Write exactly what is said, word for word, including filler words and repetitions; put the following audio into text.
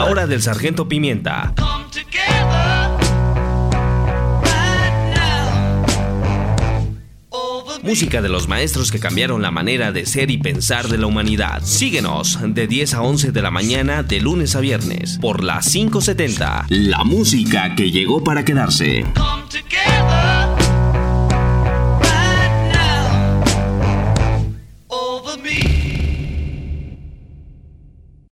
La hora del Sargento Pimienta. Música de los maestros que cambiaron la manera de ser y pensar de la humanidad. Síguenos de diez a once de la mañana de lunes a viernes por la quinientos setenta. La música que llegó para quedarse.